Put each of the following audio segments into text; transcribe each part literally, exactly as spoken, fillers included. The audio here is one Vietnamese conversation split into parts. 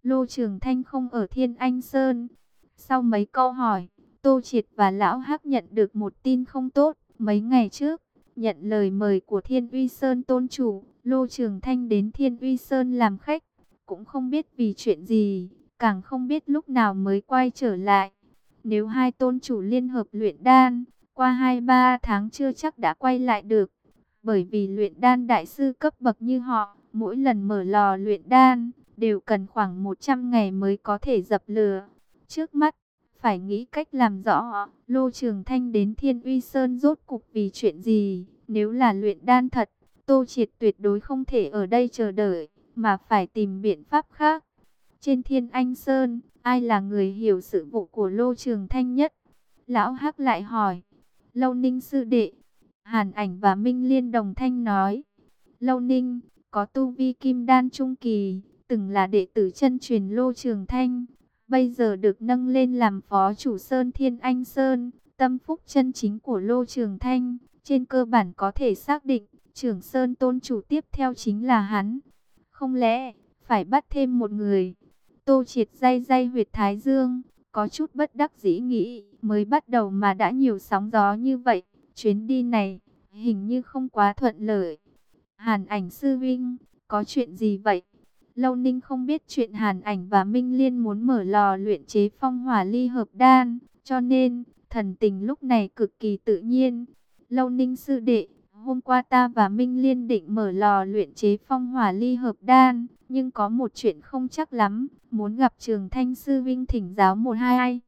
Lô Trường Thanh không ở Thiên Anh Sơn. Sau mấy câu hỏi, Tô Triệt và Lão Hắc nhận được một tin không tốt. Mấy ngày trước, nhận lời mời của Thiên Uy Sơn tôn chủ, Lô Trường Thanh đến Thiên Uy Sơn làm khách. Cũng không biết vì chuyện gì, càng không biết lúc nào mới quay trở lại. Nếu hai tôn chủ liên hợp luyện đan, qua hai ba tháng chưa chắc đã quay lại được. Bởi vì luyện đan đại sư cấp bậc như họ, mỗi lần mở lò luyện đan, đều cần khoảng một trăm ngày mới có thể dập lửa. Trước mắt, phải nghĩ cách làm rõ Lô Trường Thanh đến Thiên Uy Sơn rốt cục vì chuyện gì. Nếu là luyện đan thật, Tô Triệt tuyệt đối không thể ở đây chờ đợi, mà phải tìm biện pháp khác. Trên Thiên Anh Sơn, ai là người hiểu sự vụ của Lô Trường Thanh nhất? Lão Hắc lại hỏi. Lâu Ninh sư đệ. Hàn Ảnh và Minh Liên đồng thanh nói. Lâu Ninh, có tu vi kim đan trung kỳ, từng là đệ tử chân truyền Lô Trường Thanh. Bây giờ được nâng lên làm phó chủ Sơn Thiên Anh Sơn, tâm phúc chân chính của Lô Trường Thanh. Trên cơ bản có thể xác định, trưởng Sơn tôn chủ tiếp theo chính là hắn. Không lẽ, phải bắt thêm một người? Tô Triệt day day huyệt thái dương, có chút bất đắc dĩ nghĩ, mới bắt đầu mà đã nhiều sóng gió như vậy. Chuyến đi này, hình như không quá thuận lợi. Hàn Ảnh sư vinh, có chuyện gì vậy? Lâu Ninh không biết chuyện Hàn Ảnh và Minh Liên muốn mở lò luyện chế phong hỏa ly hợp đan, cho nên, thần tình lúc này cực kỳ tự nhiên. Lâu Ninh sư đệ, hôm qua ta và Minh Liên định mở lò luyện chế phong hỏa ly hợp đan, nhưng có một chuyện không chắc lắm, muốn gặp Trường Thanh sư vinh thỉnh giáo một hai.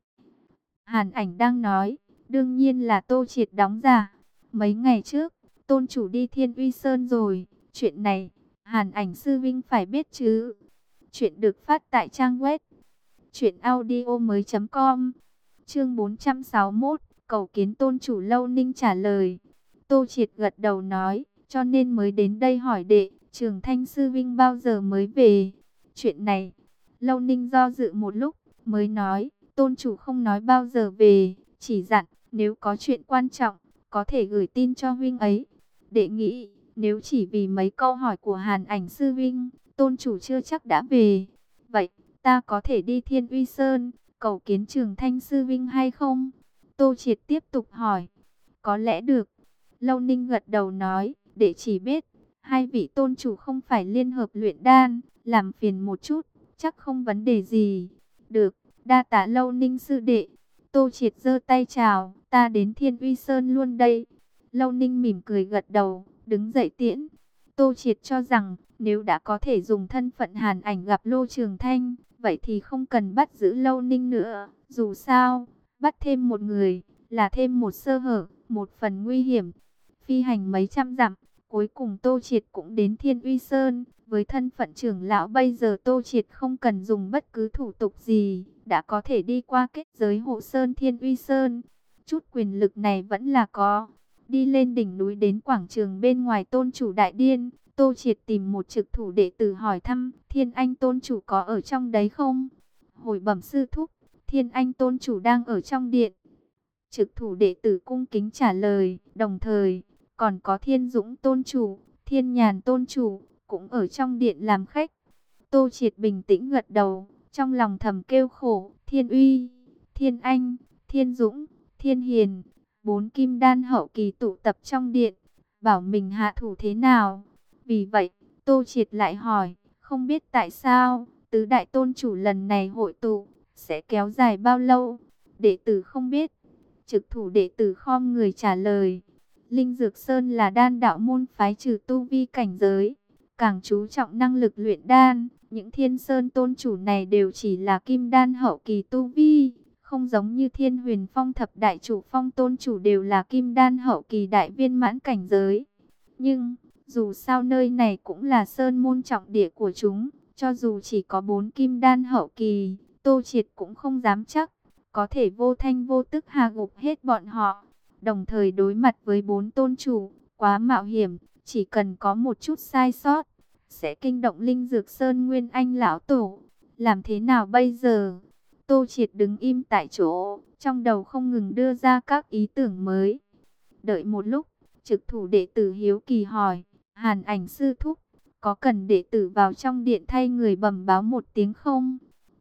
Hàn Ảnh đang nói, đương nhiên là Tô Triệt đóng giả. Mấy ngày trước, tôn chủ đi Thiên Uy Sơn rồi, chuyện này, Hàn Ảnh sư vinh phải biết chứ. Chuyện được phát tại trang web truyện audio mới chấm com. Chương bốn trăm sáu mươi mốt, cầu kiến tôn chủ. Lâu Ninh trả lời. Tô Triệt gật đầu nói, cho nên mới đến đây hỏi đệ, Trường Thanh sư vinh bao giờ mới về. Chuyện này, Lâu Ninh do dự một lúc, mới nói, tôn chủ không nói bao giờ về, chỉ dặn, nếu có chuyện quan trọng, có thể gửi tin cho huynh ấy. Đệ nghĩ, nếu chỉ vì mấy câu hỏi của Hàn Ảnh sư vinh, tôn chủ chưa chắc đã về. Vậy, ta có thể đi Thiên Uy Sơn, cầu kiến Trường Thanh sư vinh hay không? Tô Triệt tiếp tục hỏi. Có lẽ được. Lâu Ninh gật đầu nói, để chỉ biết, hai vị tôn chủ không phải liên hợp luyện đan, làm phiền một chút, chắc không vấn đề gì. Được, đa tạ Lâu Ninh sư đệ. Tô Triệt giơ tay chào, ta đến Thiên Uy Sơn luôn đây. Lâu Ninh mỉm cười gật đầu, đứng dậy tiễn. Tô Triệt cho rằng, nếu đã có thể dùng thân phận Hàn Ảnh gặp Lô Trường Thanh, vậy thì không cần bắt giữ Lâu Ninh nữa. Dù sao, bắt thêm một người, là thêm một sơ hở, một phần nguy hiểm. Phi hành mấy trăm dặm, cuối cùng Tô Triệt cũng đến Thiên Uy Sơn. Với thân phận trưởng lão bây giờ Tô Triệt không cần dùng bất cứ thủ tục gì, đã có thể đi qua kết giới hộ Sơn Thiên Uy Sơn. Chút quyền lực này vẫn là có. Đi lên đỉnh núi đến quảng trường bên ngoài tôn chủ đại điên, Tô Triệt tìm một trực thủ đệ tử hỏi thăm, Thiên Anh tôn chủ có ở trong đấy không? Hồi bẩm sư thúc, Thiên Anh tôn chủ đang ở trong điện. Trực thủ đệ tử cung kính trả lời, đồng thời, còn có Thiên Dũng tôn chủ, Thiên Nhàn tôn chủ, cũng ở trong điện làm khách. Tô Triệt bình tĩnh gật đầu, trong lòng thầm kêu khổ, Thiên Uy, Thiên Anh, Thiên Dũng, Thiên Hiền, bốn kim đan hậu kỳ tụ tập trong điện, bảo mình hạ thủ thế nào. Vì vậy, Tô Triệt lại hỏi, không biết tại sao, tứ đại tôn chủ lần này hội tụ, sẽ kéo dài bao lâu? Đệ tử không biết. Trực thủ đệ tử khom người trả lời, Linh Dược Sơn là đan đạo môn phái trừ tu vi cảnh giới, càng chú trọng năng lực luyện đan. Những Thiên Sơn tôn chủ này đều chỉ là kim đan hậu kỳ tu vi, không giống như Thiên Huyền Phong thập đại chủ phong tôn chủ đều là kim đan hậu kỳ đại viên mãn cảnh giới. Nhưng, dù sao nơi này cũng là sơn môn trọng địa của chúng, cho dù chỉ có bốn kim đan hậu kỳ, Tô Triệt cũng không dám chắc có thể vô thanh vô tức hạ gục hết bọn họ. Đồng thời đối mặt với bốn tôn chủ, quá mạo hiểm, chỉ cần có một chút sai sót, sẽ kinh động Linh Dược Sơn Nguyên Anh lão tổ. Làm thế nào bây giờ? Tô Triệt đứng im tại chỗ, trong đầu không ngừng đưa ra các ý tưởng mới. Đợi một lúc, trực thủ đệ tử hiếu kỳ hỏi, Hàn Ảnh sư thúc, có cần đệ tử vào trong điện thay người bẩm báo một tiếng không?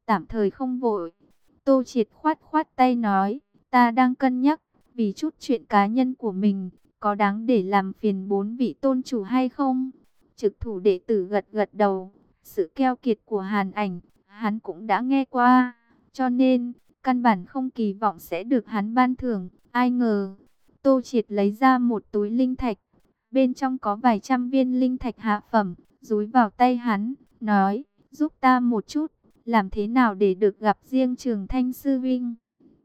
tạm thời không vội. Tô Triệt khoát khoát tay nói, ta đang cân nhắc, vì chút chuyện cá nhân của mình, có đáng để làm phiền bốn vị tôn chủ hay không? Trực thủ đệ tử gật gật đầu, sự keo kiệt của Hàn Ảnh, hắn cũng đã nghe qua, cho nên, căn bản không kỳ vọng sẽ được hắn ban thưởng. Ai ngờ, Tô Triệt lấy ra một túi linh thạch, bên trong có vài trăm viên linh thạch hạ phẩm, dúi vào tay hắn, nói, giúp ta một chút, làm thế nào để được gặp riêng Trường Thanh sư vinh.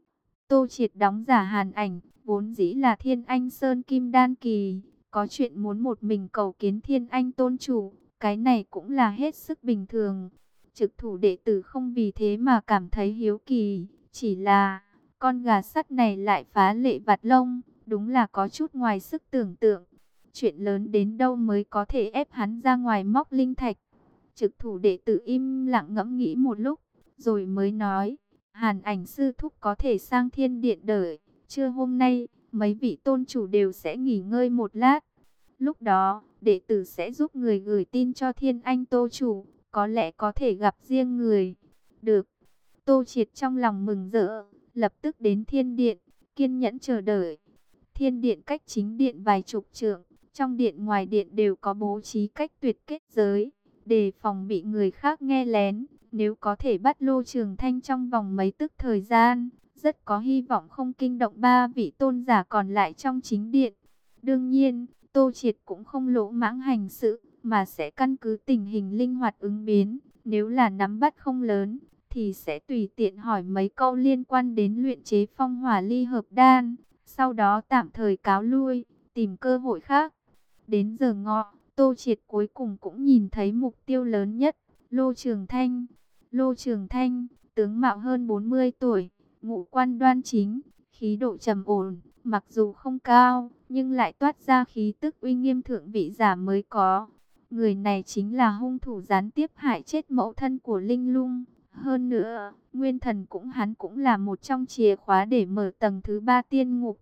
Tô Triệt đóng giả Hàn Ảnh, vốn dĩ là Thiên Anh Sơn Kim Đan Kỳ, có chuyện muốn một mình cầu kiến Thiên Anh tôn chủ, cái này cũng là hết sức bình thường. Trực thủ đệ tử không vì thế mà cảm thấy hiếu kỳ, chỉ là con gà sắt này lại phá lệ vặt lông, đúng là có chút ngoài sức tưởng tượng. Chuyện lớn đến đâu mới có thể ép hắn ra ngoài móc linh thạch. Trực thủ đệ tử im lặng ngẫm nghĩ một lúc, rồi mới nói, Hàn Ảnh sư thúc có thể sang thiên điện đợi, trưa hôm nay, mấy vị tôn chủ đều sẽ nghỉ ngơi một lát. Lúc đó, đệ tử sẽ giúp người gửi tin cho Thiên Anh tô chủ, có lẽ có thể gặp riêng người. Được. Tô Triệt trong lòng mừng rỡ, lập tức đến thiên điện, kiên nhẫn chờ đợi. Thiên điện cách chính điện vài chục trượng, trong điện ngoài điện đều có bố trí cách tuyệt kết giới, đề phòng bị người khác nghe lén. Nếu có thể bắt Lô Trường Thanh trong vòng mấy tức thời gian, rất có hy vọng không kinh động ba vị tôn giả còn lại trong chính điện. Đương nhiên, Tô Triệt cũng không lỗ mãng hành sự, mà sẽ căn cứ tình hình linh hoạt ứng biến. Nếu là nắm bắt không lớn, thì sẽ tùy tiện hỏi mấy câu liên quan đến luyện chế phong hỏa ly hợp đan, sau đó tạm thời cáo lui, tìm cơ hội khác. Đến giờ ngọ, Tô Triệt cuối cùng cũng nhìn thấy mục tiêu lớn nhất, Lô Trường Thanh. Lô Trường Thanh, tướng mạo hơn bốn mươi tuổi, ngũ quan đoan chính, khí độ trầm ổn, mặc dù không cao, nhưng lại toát ra khí tức uy nghiêm thượng vị giả mới có. Người này chính là hung thủ gián tiếp hại chết mẫu thân của Linh Lung. Hơn nữa, nguyên thần cũng hắn cũng là một trong chìa khóa để mở tầng thứ ba tiên ngục.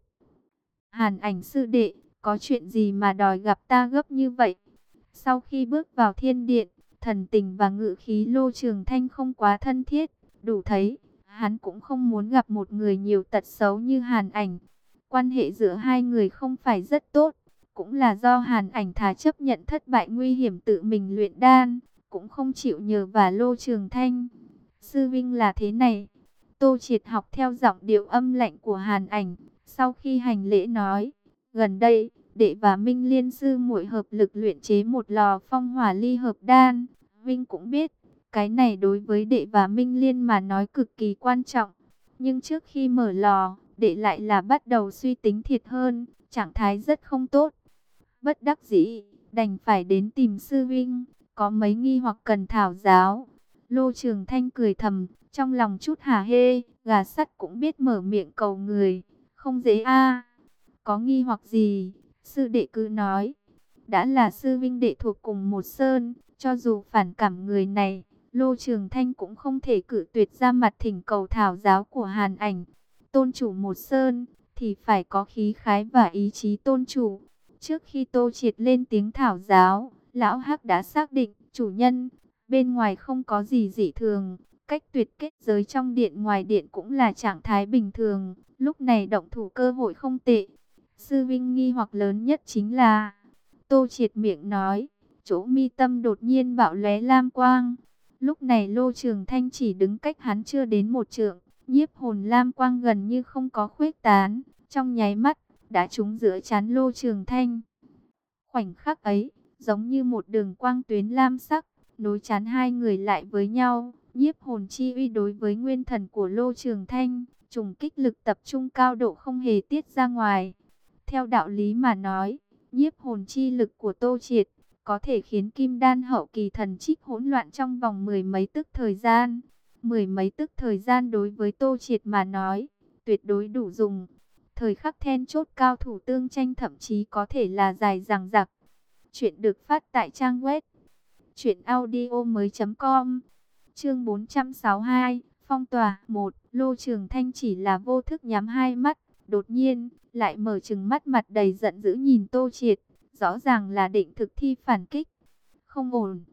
Hàn Ảnh sư đệ, có chuyện gì mà đòi gặp ta gấp như vậy? Sau khi bước vào thiên điện, thần tình và ngự khí Lô Trường Thanh không quá thân thiết, đủ thấy, hắn cũng không muốn gặp một người nhiều tật xấu như Hàn Ảnh. Quan hệ giữa hai người không phải rất tốt, cũng là do Hàn Ảnh thà chấp nhận thất bại nguy hiểm tự mình luyện đan, cũng không chịu nhờ vả Lô Trường Thanh. Sư vinh là thế này. Tô Triệt học theo giọng điệu âm lạnh của Hàn Ảnh, sau khi hành lễ nói, gần đây, đệ và Minh Liên sư muội hợp lực luyện chế một lò phong hỏa ly hợp đan. Vinh cũng biết, cái này đối với đệ và Minh Liên mà nói cực kỳ quan trọng. Nhưng trước khi mở lò, đệ lại là bắt đầu suy tính thiệt hơn, trạng thái rất không tốt. Bất đắc dĩ, đành phải đến tìm sư Vinh, có mấy nghi hoặc cần thảo giáo. Lô Trường Thanh cười thầm, trong lòng chút hả hê, gà sắt cũng biết mở miệng cầu người, không dễ a. Có nghi hoặc gì, sư đệ cứ nói. Đã là sư vinh đệ thuộc cùng một sơn, cho dù phản cảm người này, Lô Trường Thanh cũng không thể cự tuyệt ra mặt thỉnh cầu thảo giáo của Hàn Ảnh. Tôn chủ một sơn, thì phải có khí khái và ý chí tôn chủ. Trước khi Tô Triệt lên tiếng thảo giáo, Lão Hắc đã xác định, chủ nhân, bên ngoài không có gì dị thường. Cách tuyệt kết giới trong điện ngoài điện cũng là trạng thái bình thường, lúc này động thủ cơ hội không tệ. Sư Vinh nghi hoặc lớn nhất chính là, Tô Triệt miệng nói, chỗ mi tâm đột nhiên bạo lóe lam quang. Lúc này Lô Trường Thanh chỉ đứng cách hắn chưa đến một trượng, nhiếp hồn lam quang gần như không có khuếch tán, trong nháy mắt, đã trúng giữa trán Lô Trường Thanh. Khoảnh khắc ấy, giống như một đường quang tuyến lam sắc, nối chắn hai người lại với nhau. Nhiếp hồn chi uy đối với nguyên thần của Lô Trường Thanh, trùng kích lực tập trung cao độ không hề tiết ra ngoài. Theo đạo lý mà nói, nhiếp hồn chi lực của Tô Triệt có thể khiến kim đan hậu kỳ thần trích hỗn loạn trong vòng mười mấy tức thời gian. Mười mấy tức thời gian đối với Tô Triệt mà nói, tuyệt đối đủ dùng. Thời khắc then chốt cao thủ tương tranh thậm chí có thể là dài dằng dặc. Chuyện được phát tại trang web truyện audio mới chấm com. Chương bốn trăm sáu mươi hai, phong tỏa một. Lô Trường Thanh chỉ là vô thức nhắm hai mắt, đột nhiên lại mở trừng mắt, mặt đầy giận dữ nhìn Tô Triệt, rõ ràng là định thực thi phản kích. Không ổn.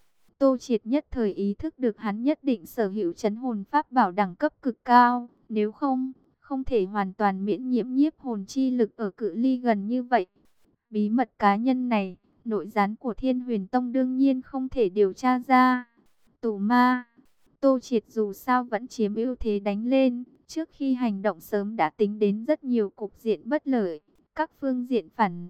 Tô Triệt nhất thời ý thức được hắn nhất định sở hữu trấn hồn pháp bảo đẳng cấp cực cao, nếu không, không thể hoàn toàn miễn nhiễm nhiếp hồn chi lực ở cự ly gần như vậy. Bí mật cá nhân này, nội gián của Thiên Huyền Tông đương nhiên không thể điều tra ra. Tù ma, Tô Triệt dù sao vẫn chiếm ưu thế đánh lên, trước khi hành động sớm đã tính đến rất nhiều cục diện bất lợi, các phương diện phản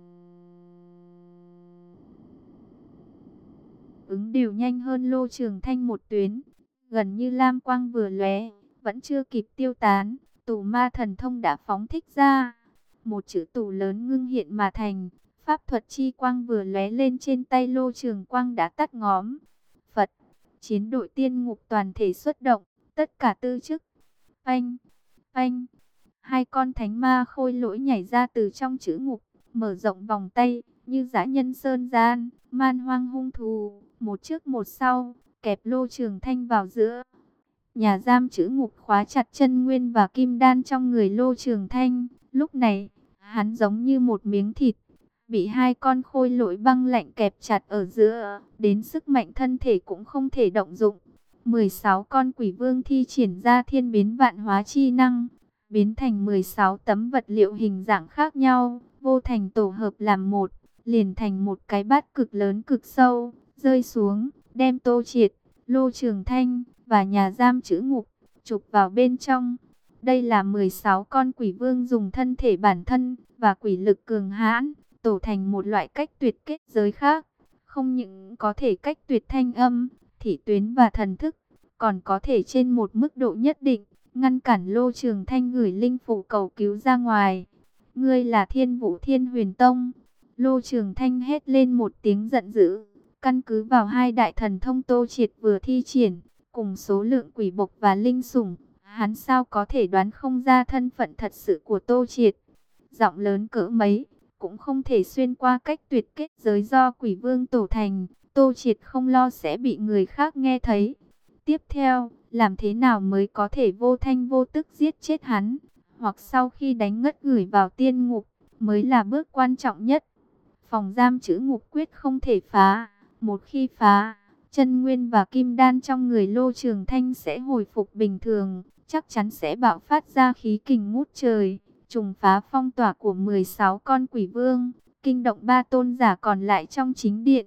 ứng đều nhanh hơn Lô Trường Thanh một tuyến. Gần như lam quang vừa lóe, vẫn chưa kịp tiêu tán, tù ma thần thông đã phóng thích ra. Một chữ tù lớn ngưng hiện mà thành, pháp thuật chi quang vừa lóe lên trên tay Lô Trường Quang đã tắt ngóm. Phật, chiến đội tiên ngục toàn thể xuất động, tất cả tư chức. Phanh, phanh, hai con thánh ma khôi lỗi nhảy ra từ trong chữ ngục, mở rộng vòng tay, như dã nhân sơn gian, man hoang hung thú, một trước một sau, kẹp Lô Trường Thanh vào giữa. Nhà giam chữ ngục khóa chặt chân nguyên và kim đan trong người Lô Trường Thanh, lúc này, hắn giống như một miếng thịt, bị hai con khôi lỗi băng lạnh kẹp chặt ở giữa, đến sức mạnh thân thể cũng không thể động dụng. mười sáu con quỷ vương thi triển ra thiên biến vạn hóa chi năng, biến thành mười sáu tấm vật liệu hình dạng khác nhau, vô thành tổ hợp làm một, liền thành một cái bát cực lớn cực sâu, rơi xuống, đem Tô Triệt, Lô Trường Thanh và nhà giam chữ ngục chụp vào bên trong. Đây là mười sáu con quỷ vương dùng thân thể bản thân và quỷ lực cường hãn, tổ thành một loại cách tuyệt kết giới khác, không những có thể cách tuyệt thanh âm, thị tuyến và thần thức, còn có thể trên một mức độ nhất định ngăn cản Lô Trường Thanh gửi linh phủ cầu cứu ra ngoài. Ngươi là Thiên Vũ Thiên Huyền Tông. Lô Trường Thanh hét lên một tiếng giận dữ, căn cứ vào hai đại thần thông Tô Triệt vừa thi triển, cùng số lượng quỷ bộc và linh sủng, hắn sao có thể đoán không ra thân phận thật sự của Tô Triệt. Giọng lớn cỡ mấy, cũng không thể xuyên qua cách tuyệt kết giới do quỷ vương tổ thành, Tô Triệt không lo sẽ bị người khác nghe thấy. Tiếp theo, làm thế nào mới có thể vô thanh vô tức giết chết hắn, hoặc sau khi đánh ngất gửi vào tiên ngục, mới là bước quan trọng nhất. Phòng giam chữ ngục quyết không thể phá, một khi phá, chân nguyên và kim đan trong người Lô Trường Thanh sẽ hồi phục bình thường, chắc chắn sẽ bạo phát ra khí kình ngút trời, trùng phá phong tỏa của mười sáu con quỷ vương, kinh động ba tôn giả còn lại trong chính điện.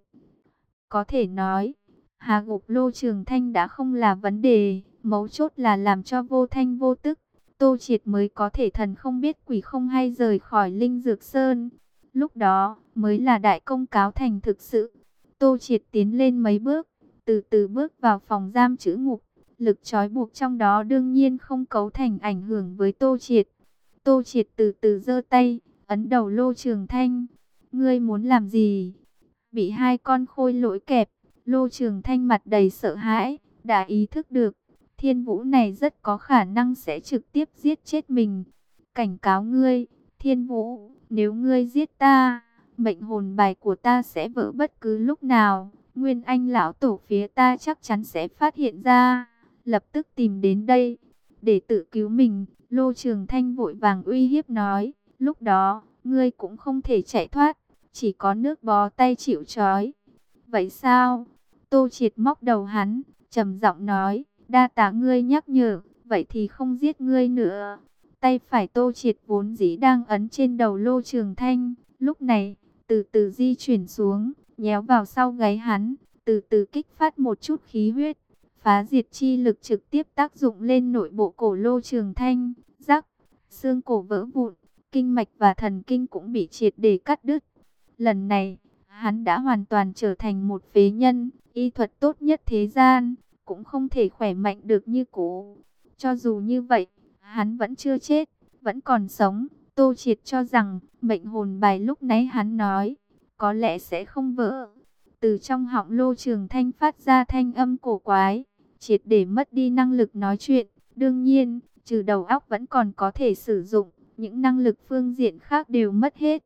Có thể nói, hạ gục Lô Trường Thanh đã không là vấn đề, mấu chốt là làm cho vô thanh vô tức, Tô Triệt mới có thể thần không biết quỷ không hay rời khỏi Linh Dược Sơn. Lúc đó mới là đại công cáo thành thực sự. Tô Triệt tiến lên mấy bước, từ từ bước vào phòng giam chữ ngục. Lực trói buộc trong đó đương nhiên không cấu thành ảnh hưởng với Tô Triệt. Tô Triệt từ từ giơ tay, ấn đầu Lô Trường Thanh. Ngươi muốn làm gì? Bị hai con khôi lỗi kẹp, Lô Trường Thanh mặt đầy sợ hãi, đã ý thức được. Thiên Vũ này rất có khả năng sẽ trực tiếp giết chết mình. Cảnh cáo ngươi, Thiên Vũ, nếu ngươi giết ta, mệnh hồn bài của ta sẽ vỡ bất cứ lúc nào. Nguyên Anh lão tổ phía ta chắc chắn sẽ phát hiện ra, lập tức tìm đến đây để tự cứu mình. Lô Trường Thanh vội vàng uy hiếp nói, lúc đó ngươi cũng không thể chạy thoát, chỉ có nước bó tay chịu trói. Vậy sao? Tô Triệt móc đầu hắn, trầm giọng nói, đa tạ ngươi nhắc nhở, vậy thì không giết ngươi nữa. Tay phải Tô Triệt vốn dĩ đang ấn trên đầu Lô Trường Thanh, lúc này từ từ di chuyển xuống, nhéo vào sau gáy hắn, từ từ kích phát một chút khí huyết, phá diệt chi lực trực tiếp tác dụng lên nội bộ cổ Lô Trường Thanh. Rắc, xương cổ vỡ vụn, kinh mạch và thần kinh cũng bị triệt để cắt đứt. Lần này, hắn đã hoàn toàn trở thành một phế nhân, y thuật tốt nhất thế gian, cũng không thể khỏe mạnh được như cũ. Cho dù như vậy, hắn vẫn chưa chết, vẫn còn sống. Tô Triệt cho rằng, mệnh hồn bài lúc nãy hắn nói, có lẽ sẽ không vỡ. Từ trong họng Lô Trường Thanh phát ra thanh âm cổ quái, triệt để mất đi năng lực nói chuyện. Đương nhiên, trừ đầu óc vẫn còn có thể sử dụng, những năng lực phương diện khác đều mất hết.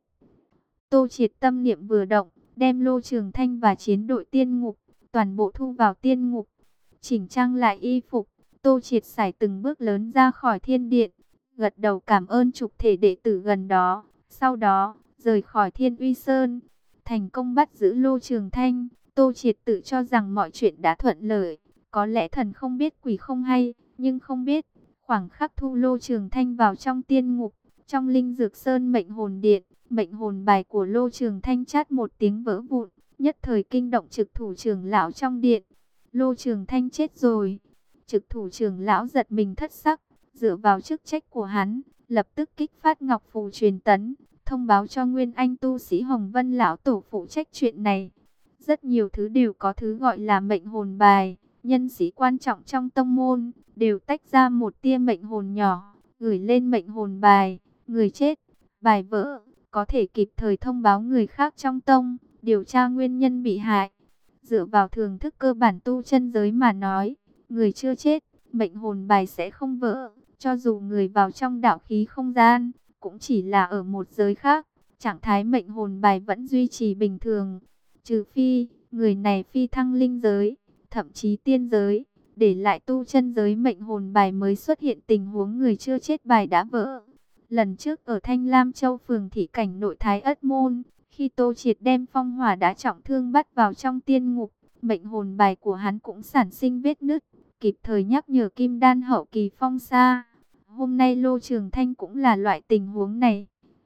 Tô Triệt tâm niệm vừa động, đem Lô Trường Thanh và chiến đội tiên ngục, toàn bộ thu vào tiên ngục. Chỉnh trang lại y phục, Tô Triệt sải từng bước lớn ra khỏi thiên điện, gật đầu cảm ơn trục thể đệ tử gần đó. Sau đó, rời khỏi Thiên Uy Sơn, thành công bắt giữ Lô Trường Thanh. Tô Triệt tự cho rằng mọi chuyện đã thuận lợi, có lẽ thần không biết quỷ không hay, nhưng không biết, khoảng khắc thu Lô Trường Thanh vào trong tiên ngục, trong Linh Dược Sơn mệnh hồn điện, mệnh hồn bài của Lô Trường Thanh chát một tiếng vỡ vụn, nhất thời kinh động trực thủ trưởng lão trong điện. Lô Trường Thanh chết rồi. Trực thủ trưởng lão giật mình thất sắc, dựa vào chức trách của hắn, lập tức kích phát ngọc phù truyền tấn, thông báo cho Nguyên Anh tu sĩ Hồng Vân lão tổ phụ trách chuyện này. Rất nhiều thứ đều có thứ gọi là mệnh hồn bài, nhân sĩ quan trọng trong tông môn đều tách ra một tia mệnh hồn nhỏ, gửi lên mệnh hồn bài, người chết, bài vỡ, có thể kịp thời thông báo người khác trong tông, điều tra nguyên nhân bị hại. Dựa vào thường thức cơ bản tu chân giới mà nói, người chưa chết, mệnh hồn bài sẽ không vỡ, cho dù người vào trong đạo khí không gian, cũng chỉ là ở một giới khác, trạng thái mệnh hồn bài vẫn duy trì bình thường. Trừ phi, người này phi thăng linh giới, thậm chí tiên giới, để lại tu chân giới mệnh hồn bài mới xuất hiện tình huống người chưa chết bài đã vỡ. Lần trước ở Thanh Lam Châu phường thị cảnh nội Thái Ất Môn, khi Tô Triệt đem phong hỏa đã trọng thương bắt vào trong tiên ngục, mệnh hồn bài của hắn cũng sản sinh vết nứt, kịp thời nhắc nhở Kim Đan hậu kỳ Phong Sa. Hôm nay Lô Trường Thanh cũng là loại tình huống này,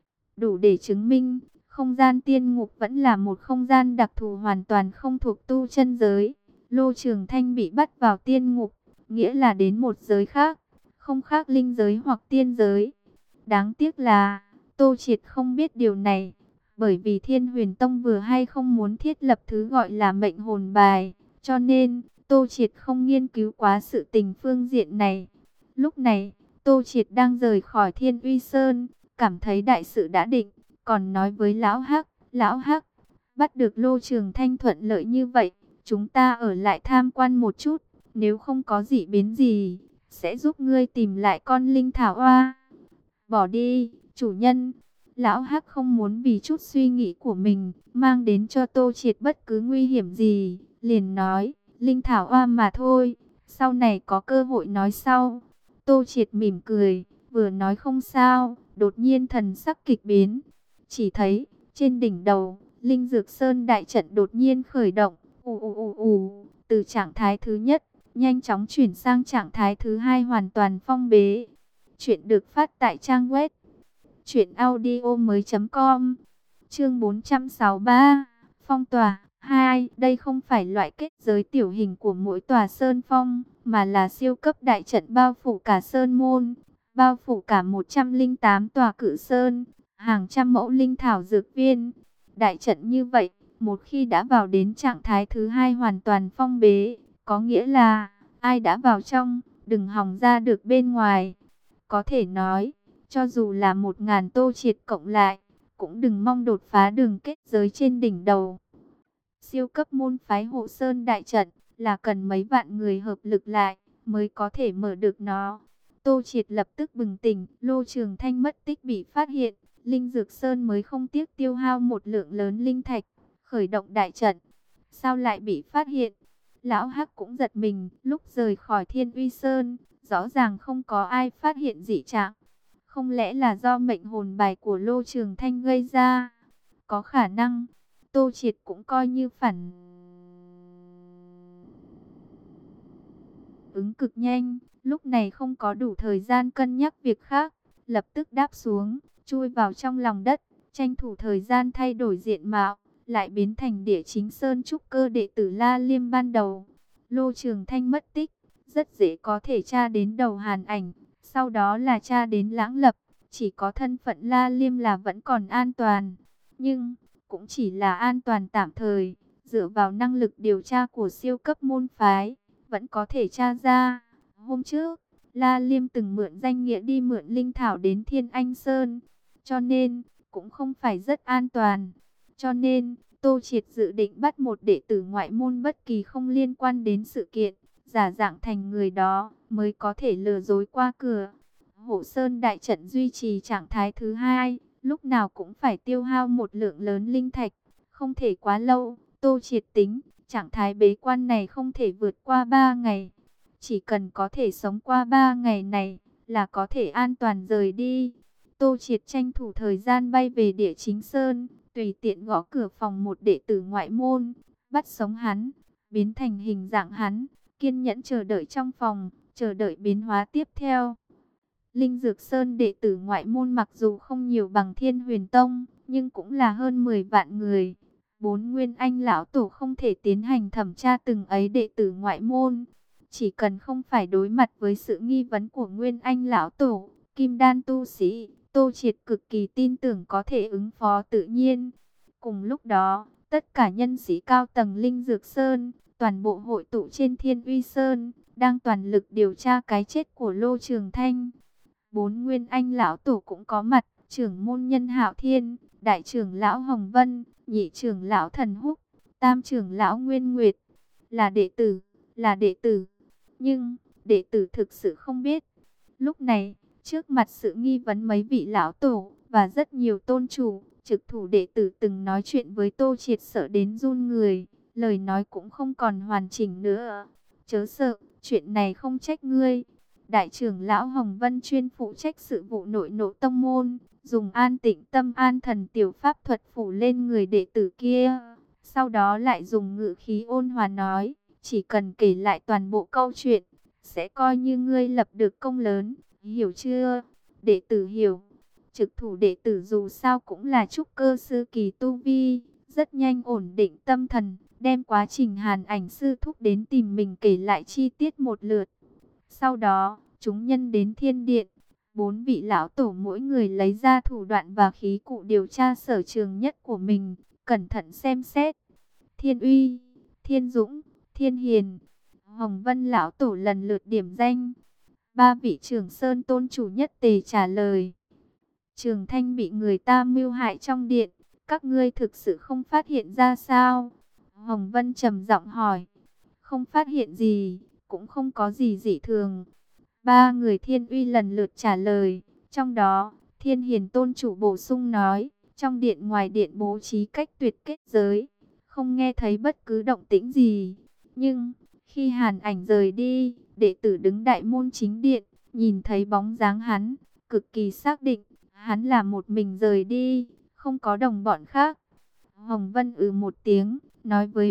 đủ để chứng minh không gian tiên ngục vẫn là một không gian đặc thù hoàn toàn không thuộc tu chân giới. Lô Trường Thanh bị bắt vào tiên ngục, nghĩa là đến một giới khác, không khác linh giới hoặc tiên giới. Đáng tiếc là Tô Triệt không biết điều này, bởi vì Thiên Huyền Tông vừa hay không muốn thiết lập thứ gọi là mệnh hồn bài, cho nên Tô Triệt không nghiên cứu quá sự tình phương diện này. Lúc này, Tô Triệt đang rời khỏi Thiên Uy Sơn, cảm thấy đại sự đã định, còn nói với Lão Hắc, Lão Hắc, bắt được Lô Trường Thanh thuận lợi như vậy, chúng ta ở lại tham quan một chút, nếu không có dị biến gì, sẽ giúp ngươi tìm lại con linh thảo oa. Bỏ đi, chủ nhân. Lão Hắc không muốn vì chút suy nghĩ của mình, mang đến cho Tô Triệt bất cứ nguy hiểm gì, liền nói, linh thảo oa mà thôi, sau này có cơ hội nói sau. Tô Triệt mỉm cười, vừa nói không sao, đột nhiên thần sắc kịch biến. Chỉ thấy, trên đỉnh đầu, Linh Dược Sơn đại trận đột nhiên khởi động, ù ù ù ù, từ trạng thái thứ nhất, nhanh chóng chuyển sang trạng thái thứ hai hoàn toàn phong bế. Chuyện được phát tại trang web truyệnaudiomoi chấm com. Chương bốn trăm sáu mươi ba, phong tỏa hai. Đây không phải loại kết giới tiểu hình của mỗi tòa sơn phong, mà là siêu cấp đại trận bao phủ cả sơn môn, bao phủ cả một trăm linh tám tòa cự sơn, hàng trăm mẫu linh thảo dược viên. Đại trận như vậy, một khi đã vào đến trạng thái thứ hai hoàn toàn phong bế, có nghĩa là ai đã vào trong, đừng hòng ra được bên ngoài. Có thể nói, cho dù là một ngàn Tô Triệt cộng lại, cũng đừng mong đột phá đường kết giới trên đỉnh đầu. Siêu cấp môn phái Hộ Sơn đại trận là cần mấy vạn người hợp lực lại mới có thể mở được nó. Tô Triệt lập tức bừng tỉnh, Lô Trường Thanh mất tích bị phát hiện, Linh Dược Sơn mới không tiếc tiêu hao một lượng lớn linh thạch, khởi động đại trận. Sao lại bị phát hiện? Lão Hắc cũng giật mình, lúc rời khỏi Thiên Uy Sơn, rõ ràng không có ai phát hiện dị trạng. Không lẽ là do mệnh hồn bài của Lô Trường Thanh gây ra? Có khả năng. Tô Triệt cũng coi như phản ứng cực nhanh, lúc này không có đủ thời gian cân nhắc việc khác, lập tức đáp xuống, chui vào trong lòng đất, tranh thủ thời gian thay đổi diện mạo, lại biến thành Địa Chính Sơn trúc cơ đệ tử La Liêm ban đầu. Lô Trường Thanh mất tích, rất dễ có thể tra đến đầu Hàn Ảnh, sau đó là tra đến Lãng Lập, chỉ có thân phận La Liêm là vẫn còn an toàn, nhưng cũng chỉ là an toàn tạm thời, dựa vào năng lực điều tra của siêu cấp môn phái, vẫn có thể tra ra. Hôm trước, La Liêm từng mượn danh nghĩa đi mượn linh thảo đến Thiên Anh Sơn, cho nên cũng không phải rất an toàn. Cho nên, Tô Triệt dự định bắt một đệ tử ngoại môn bất kỳ không liên quan đến sự kiện, giả dạng thành người đó, mới có thể lừa dối qua cửa. Hộ Sơn đại trận duy trì trạng thái thứ hai, lúc nào cũng phải tiêu hao một lượng lớn linh thạch, không thể quá lâu. Tô Triệt tính, trạng thái bế quan này không thể vượt qua ba ngày. Chỉ cần có thể sống qua ba ngày này, là có thể an toàn rời đi. Tô Triệt tranh thủ thời gian bay về Địa Chính Sơn, tùy tiện gõ cửa phòng một đệ tử ngoại môn. bắt sống hắn, biến thành hình dạng hắn, kiên nhẫn chờ đợi trong phòng, chờ đợi biến hóa tiếp theo. Linh Dược Sơn đệ tử ngoại môn mặc dù không nhiều bằng Thiên Huyền Tông, nhưng cũng là hơn mười vạn người. Bốn Nguyên Anh lão tổ không thể tiến hành thẩm tra từng ấy đệ tử ngoại môn. Chỉ cần không phải đối mặt với sự nghi vấn của Nguyên Anh lão tổ, Kim Đan tu sĩ, Tô Triệt cực kỳ tin tưởng có thể ứng phó tự nhiên. Cùng lúc đó, tất cả nhân sĩ cao tầng Linh Dược Sơn, toàn bộ hội tụ trên Thiên Uy Sơn, đang toàn lực điều tra cái chết của Lô Trường Thanh. Bốn Nguyên Anh lão tổ cũng có mặt, trưởng môn nhân Hạo Thiên, đại trưởng lão Hồng Vân, nhị trưởng lão Thần Húc, tam trưởng lão Nguyên Nguyệt, là đệ tử, là đệ tử. Nhưng, đệ tử thực sự không biết. Lúc này, trước mặt sự nghi vấn mấy vị lão tổ, và rất nhiều tôn chủ, trực thủ đệ tử từng nói chuyện với Tô Triệt sợ đến run người, lời nói cũng không còn hoàn chỉnh nữa. Chớ sợ, chuyện này không trách ngươi. Đại trưởng lão Hồng Vân chuyên phụ trách sự vụ nội nộ tông môn, dùng an tịnh tâm an thần tiểu pháp thuật phủ lên người đệ tử kia. Sau đó lại dùng ngữ khí ôn hòa nói, chỉ cần kể lại toàn bộ câu chuyện, sẽ coi như ngươi lập được công lớn, hiểu chưa? Đệ tử hiểu. Trực thủ đệ tử dù sao cũng là trúc cơ sư kỳ tu vi, rất nhanh ổn định tâm thần, đem quá trình Hàn Ảnh sư thúc đến tìm mình kể lại chi tiết một lượt. Sau đó, chúng nhân đến thiên điện, bốn vị lão tổ mỗi người lấy ra thủ đoạn và khí cụ điều tra sở trường nhất của mình, cẩn thận xem xét. Thiên Uy, Thiên Dũng, Thiên Hiền, Hồng Vân lão tổ lần lượt điểm danh. Ba vị Trường Sơn tôn chủ nhất tề trả lời. Trường Thanh bị người ta mưu hại trong điện, các ngươi thực sự không phát hiện ra sao? Hồng Vân trầm giọng hỏi. Không phát hiện gì, cũng không có gì dị thường. Ba người Thiên Uy lần lượt trả lời. Trong đó, Thiên Hiền tôn chủ bổ sung nói, trong điện ngoài điện bố trí cách tuyệt kết giới, không nghe thấy bất cứ động tĩnh gì. Nhưng, khi Hàn Ảnh rời đi, đệ tử đứng đại môn chính điện, nhìn thấy bóng dáng hắn, cực kỳ xác định, hắn là một mình rời đi, không có đồng bọn khác. Hồng Vân ừ một tiếng, nói với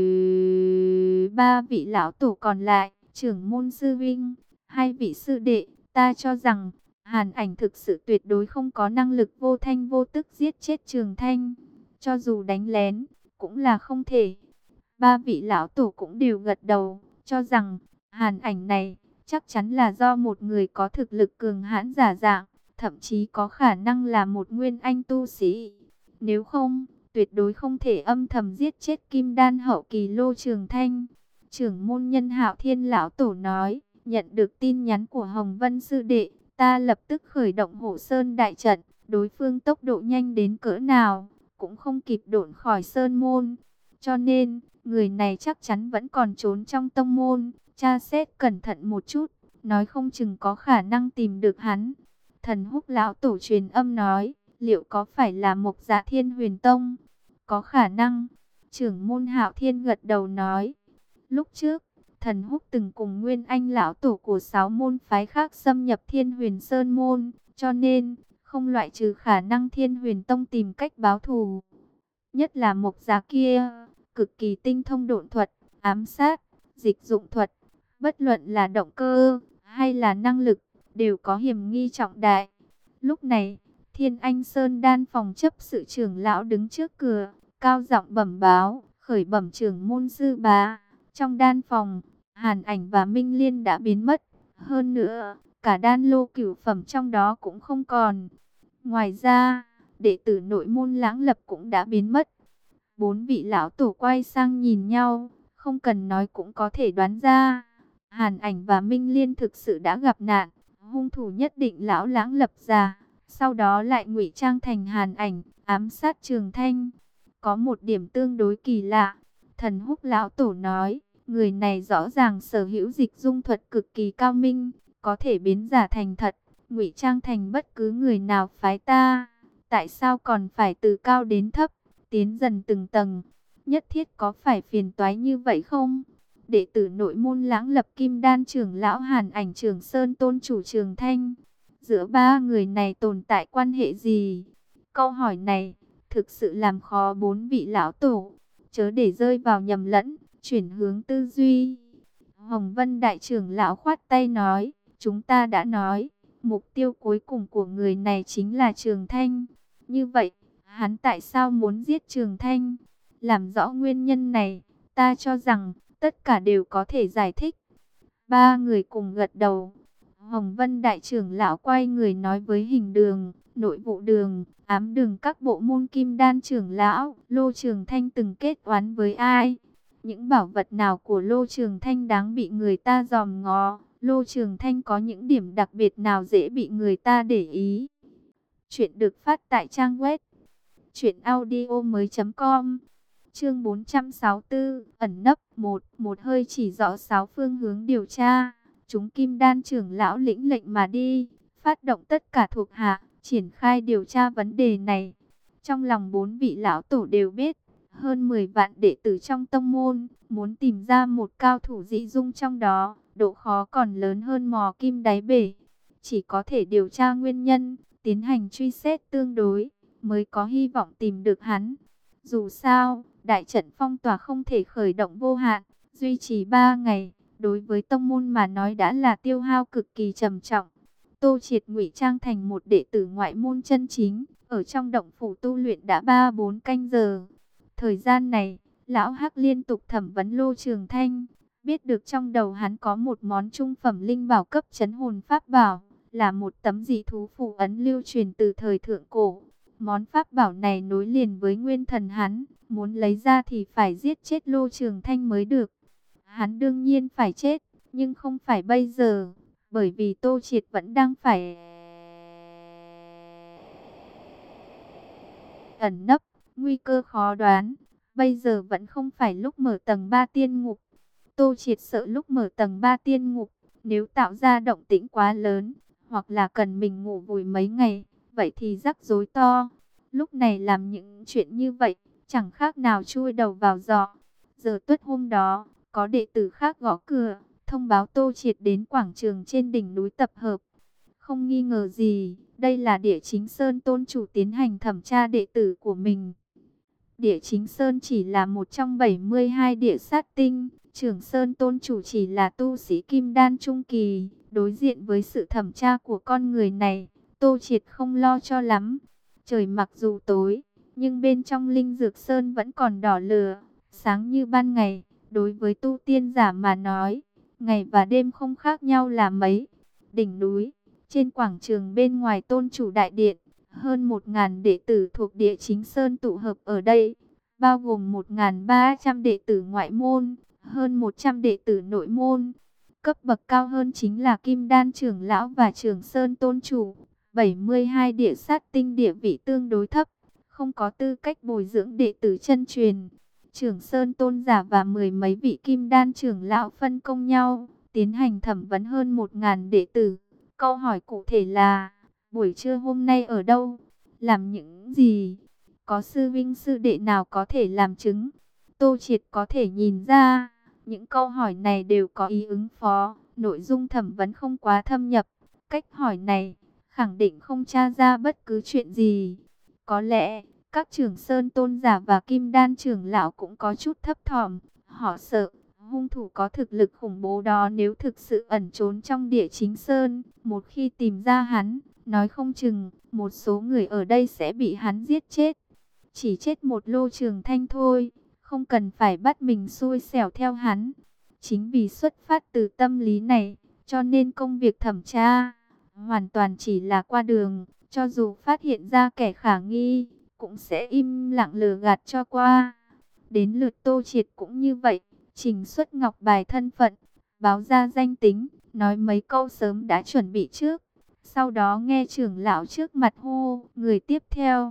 ba vị lão tổ còn lại, trưởng môn sư vinh, hai vị sư đệ, ta cho rằng, Hàn Ảnh thực sự tuyệt đối không có năng lực vô thanh vô tức giết chết Trường Thanh, cho dù đánh lén, cũng là không thể. Ba vị lão tổ cũng đều gật đầu, cho rằng, Hàn Ảnh này, chắc chắn là do một người có thực lực cường hãn giả dạng, thậm chí có khả năng là một nguyên anh tu sĩ. Nếu không, tuyệt đối không thể âm thầm giết chết Kim Đan hậu kỳ Lô Trường Thanh. Trưởng môn nhân Hạo Thiên lão tổ nói, nhận được tin nhắn của Hồng Vân sư đệ, ta lập tức khởi động Hộ Sơn đại trận, đối phương tốc độ nhanh đến cỡ nào, cũng không kịp độn khỏi sơn môn. Cho nên, người này chắc chắn vẫn còn trốn trong tông môn, tra xét cẩn thận một chút, nói không chừng có khả năng tìm được hắn. Thần Húc lão tổ truyền âm nói, liệu có phải là Mộc Dạ Thiên Huyền Tông? Có khả năng. Trưởng môn Hạo Thiên gật đầu nói. Lúc trước, Thần Húc từng cùng Nguyên Anh lão tổ của sáu môn phái khác xâm nhập Thiên Huyền Sơn môn, cho nên không loại trừ khả năng Thiên Huyền Tông tìm cách báo thù. Nhất là Mộc Dạ kia, cực kỳ tinh thông độn thuật, ám sát, dịch dụng thuật, bất luận là động cơ hay là năng lực, đều có hiểm nghi trọng đại. Lúc này, Thiên Anh Sơn đan phòng chấp sự trưởng lão đứng trước cửa, cao giọng bẩm báo, khởi bẩm trưởng môn sư bá. Trong đan phòng, Hàn Ảnh và Minh Liên đã biến mất. Hơn nữa, cả đan lô cửu phẩm trong đó cũng không còn. Ngoài ra, đệ tử nội môn Lãng Lập cũng đã biến mất. Bốn vị lão tổ quay sang nhìn nhau, không cần nói cũng có thể đoán ra. Hàn Ảnh và Minh Liên thực sự đã gặp nạn, hung thủ nhất định lão Lãng Lập già, sau đó lại ngụy trang thành Hàn Ảnh, ám sát Trường Thanh. Có một điểm tương đối kỳ lạ, Thần Húc lão tổ nói, người này rõ ràng sở hữu dịch dung thuật cực kỳ cao minh, có thể biến giả thành thật, ngụy trang thành bất cứ người nào phái ta. Tại sao còn phải từ cao đến thấp, tiến dần từng tầng? Nhất thiết có phải phiền toái như vậy không? Đệ tử nội môn Lãng Lập Kim Đan trưởng lão Hàn Ảnh Trường Sơn tôn chủ Trường Thanh, giữa ba người này tồn tại quan hệ gì? Câu hỏi này thực sự làm khó bốn vị lão tổ. chớ để rơi vào nhầm lẫn, chuyển hướng tư duy. Hồng Vân Đại trưởng lão khoát tay nói, chúng ta đã nói, mục tiêu cuối cùng của người này chính là Trường Thanh. Như vậy, hắn tại sao muốn giết Trường Thanh? Làm rõ nguyên nhân này, ta cho rằng tất cả đều có thể giải thích. Ba người cùng gật đầu. Hồng Vân Đại trưởng lão quay người nói với Hình Đường, Nội vụ đường, ám đường các bộ môn Kim Đan trưởng lão, Lô Trường Thanh từng kết oán với ai? Những bảo vật nào của Lô Trường Thanh đáng bị người ta dòm ngó? Lô Trường Thanh có những điểm đặc biệt nào dễ bị người ta để ý? Chuyện được phát tại trang web truyện audio mới chấm com. Chương bốn trăm sáu mươi tư, ẩn nấp một, một hơi chỉ rõ sáu phương hướng điều tra. Chúng Kim Đan trưởng lão lĩnh lệnh mà đi, phát động tất cả thuộc hạ, triển khai điều tra vấn đề này. Trong lòng bốn vị lão tổ đều biết, hơn mười vạn đệ tử trong tông môn, muốn tìm ra một cao thủ dị dung trong đó, độ khó còn lớn hơn mò kim đáy bể. Chỉ có thể điều tra nguyên nhân, tiến hành truy xét tương đối, mới có hy vọng tìm được hắn. Dù sao, đại trận phong tỏa không thể khởi động vô hạn, duy trì ba ngày, đối với tông môn mà nói đã là tiêu hao cực kỳ trầm trọng. Tô Triệt ngụy trang thành một đệ tử ngoại môn chân chính, ở trong động phủ tu luyện đã ba bốn canh giờ. Thời gian này, lão Hắc liên tục thẩm vấn Lô Trường Thanh, biết được trong đầu hắn có một món trung phẩm linh bảo cấp trấn hồn pháp bảo, là một tấm dị thú phù ấn lưu truyền từ thời thượng cổ. Món pháp bảo này nối liền với nguyên thần hắn, muốn lấy ra thì phải giết chết Lô Trường Thanh mới được. Hắn đương nhiên phải chết, nhưng không phải bây giờ, bởi vì Tô Triệt vẫn đang phải ẩn nấp, nguy cơ khó đoán. Bây giờ vẫn không phải lúc mở tầng ba tiên ngục. Tô Triệt sợ lúc mở tầng ba tiên ngục, nếu tạo ra động tĩnh quá lớn, hoặc là cần mình ngủ vùi mấy ngày, vậy thì rắc rối to. Lúc này làm những chuyện như vậy, chẳng khác nào chui đầu vào giỏ. Giờ tuất hôm đó, có đệ tử khác gõ cửa, thông báo Tô Triệt đến quảng trường trên đỉnh núi tập hợp. Không nghi ngờ gì, đây là Địa Chính Sơn tôn chủ tiến hành thẩm tra đệ tử của mình. Địa Chính Sơn chỉ là một trong bảy mươi hai địa sát tinh, Trường Sơn tôn chủ chỉ là tu sĩ kim đan trung kỳ. Đối diện với sự thẩm tra của con người này, Tô Triệt không lo cho lắm. Trời mặc dù tối, nhưng bên trong Linh Dược Sơn vẫn còn đỏ lửa, sáng như ban ngày. Đối với tu tiên giả mà nói, ngày và đêm không khác nhau là mấy. Đỉnh núi, trên quảng trường bên ngoài tôn chủ đại điện, hơn một nghìn đệ tử thuộc Địa Chính Sơn tụ hợp ở đây, bao gồm một nghìn ba trăm đệ tử ngoại môn, hơn một trăm đệ tử nội môn. Cấp bậc cao hơn chính là Kim Đan trưởng lão và Trường Sơn tôn chủ. bảy mươi hai địa sát tinh địa vị tương đối thấp, không có tư cách bồi dưỡng đệ tử chân truyền. Trường Sơn tôn giả và mười mấy vị Kim Đan trưởng lão phân công nhau, tiến hành thẩm vấn hơn một nghìn đệ tử. Câu hỏi cụ thể là, buổi trưa hôm nay ở đâu? Làm những gì? Có sư vinh sư đệ nào có thể làm chứng? Tô Triệt có thể nhìn ra, những câu hỏi này đều có ý ứng phó, nội dung thẩm vấn không quá thâm nhập. Cách hỏi này, khẳng định không tra ra bất cứ chuyện gì. Có lẽ, các trưởng Sơn tôn giả và Kim Đan trưởng lão cũng có chút thấp thỏm. Họ sợ, hung thủ có thực lực khủng bố đó nếu thực sự ẩn trốn trong Địa Chính Sơn. Một khi tìm ra hắn, nói không chừng, một số người ở đây sẽ bị hắn giết chết. Chỉ chết một Lô Trường Thanh thôi, không cần phải bắt mình xui xẻo theo hắn. Chính vì xuất phát từ tâm lý này, cho nên công việc thẩm tra hoàn toàn chỉ là qua đường. Cho dù phát hiện ra kẻ khả nghi, cũng sẽ im lặng lừa gạt cho qua. Đến lượt Tô Triệt cũng như vậy, trình xuất ngọc bài thân phận, báo ra danh tính, nói mấy câu sớm đã chuẩn bị trước. Sau đó nghe trưởng lão trước mặt hô, người tiếp theo.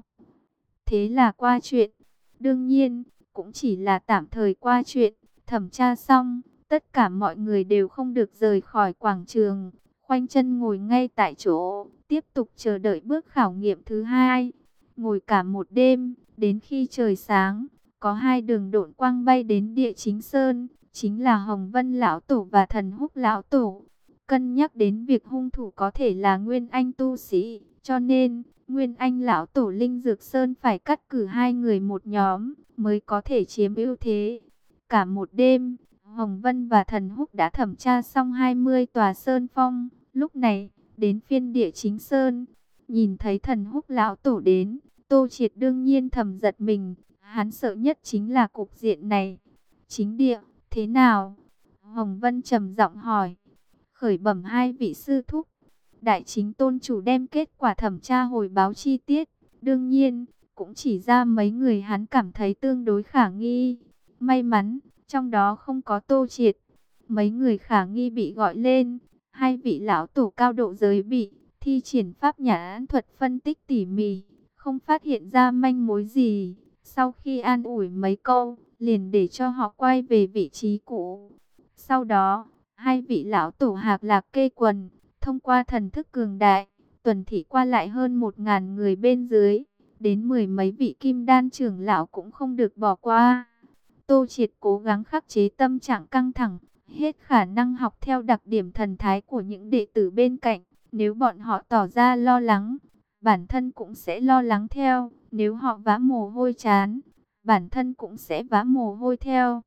Thế là qua chuyện. Đương nhiên, cũng chỉ là tạm thời qua chuyện. Thẩm tra xong, tất cả mọi người đều không được rời khỏi quảng trường. Khoanh chân ngồi ngay tại chỗ, tiếp tục chờ đợi bước khảo nghiệm thứ hai. Ngồi cả một đêm, đến khi trời sáng, có hai đường độn quang bay đến Địa Chính Sơn, chính là Hồng Vân Lão Tổ và Thần Húc Lão Tổ. Cân nhắc đến việc hung thủ có thể là nguyên anh tu sĩ, cho nên Nguyên Anh lão tổ Linh Dược Sơn phải cắt cử hai người một nhóm mới có thể chiếm ưu thế. Cả một đêm, Hồng Vân và Thần Húc đã thẩm tra xong hai mươi tòa sơn phong. Lúc này, đến phiên Địa Chính Sơn, nhìn thấy Thần Húc lão tổ đến, Tô Triệt đương nhiên thầm giật mình. Hắn sợ nhất chính là cục diện này. Chính địa, thế nào? Hồng Vân trầm giọng hỏi. Khởi bẩm hai vị sư thúc. Đại chính tôn chủ đem kết quả thẩm tra hồi báo chi tiết. Đương nhiên, cũng chỉ ra mấy người hắn cảm thấy tương đối khả nghi. May mắn, trong đó không có Tô Triệt. Mấy người khả nghi bị gọi lên. Hai vị lão tổ cao độ giới bị, thi triển pháp nhãn thuật phân tích tỉ mỉ, không phát hiện ra manh mối gì. Sau khi an ủi mấy câu, liền để cho họ quay về vị trí cũ. Sau đó, hai vị lão tổ hạc lạc kê quần, thông qua thần thức cường đại, tuần thị qua lại hơn một ngàn người bên dưới, đến mười mấy vị kim đan trưởng lão cũng không được bỏ qua. Tô Triệt cố gắng khắc chế tâm trạng căng thẳng, hết khả năng học theo đặc điểm thần thái của những đệ tử bên cạnh. Nếu bọn họ tỏ ra lo lắng, bản thân cũng sẽ lo lắng theo. Nếu họ vã mồ hôi chán, bản thân cũng sẽ vã mồ hôi theo.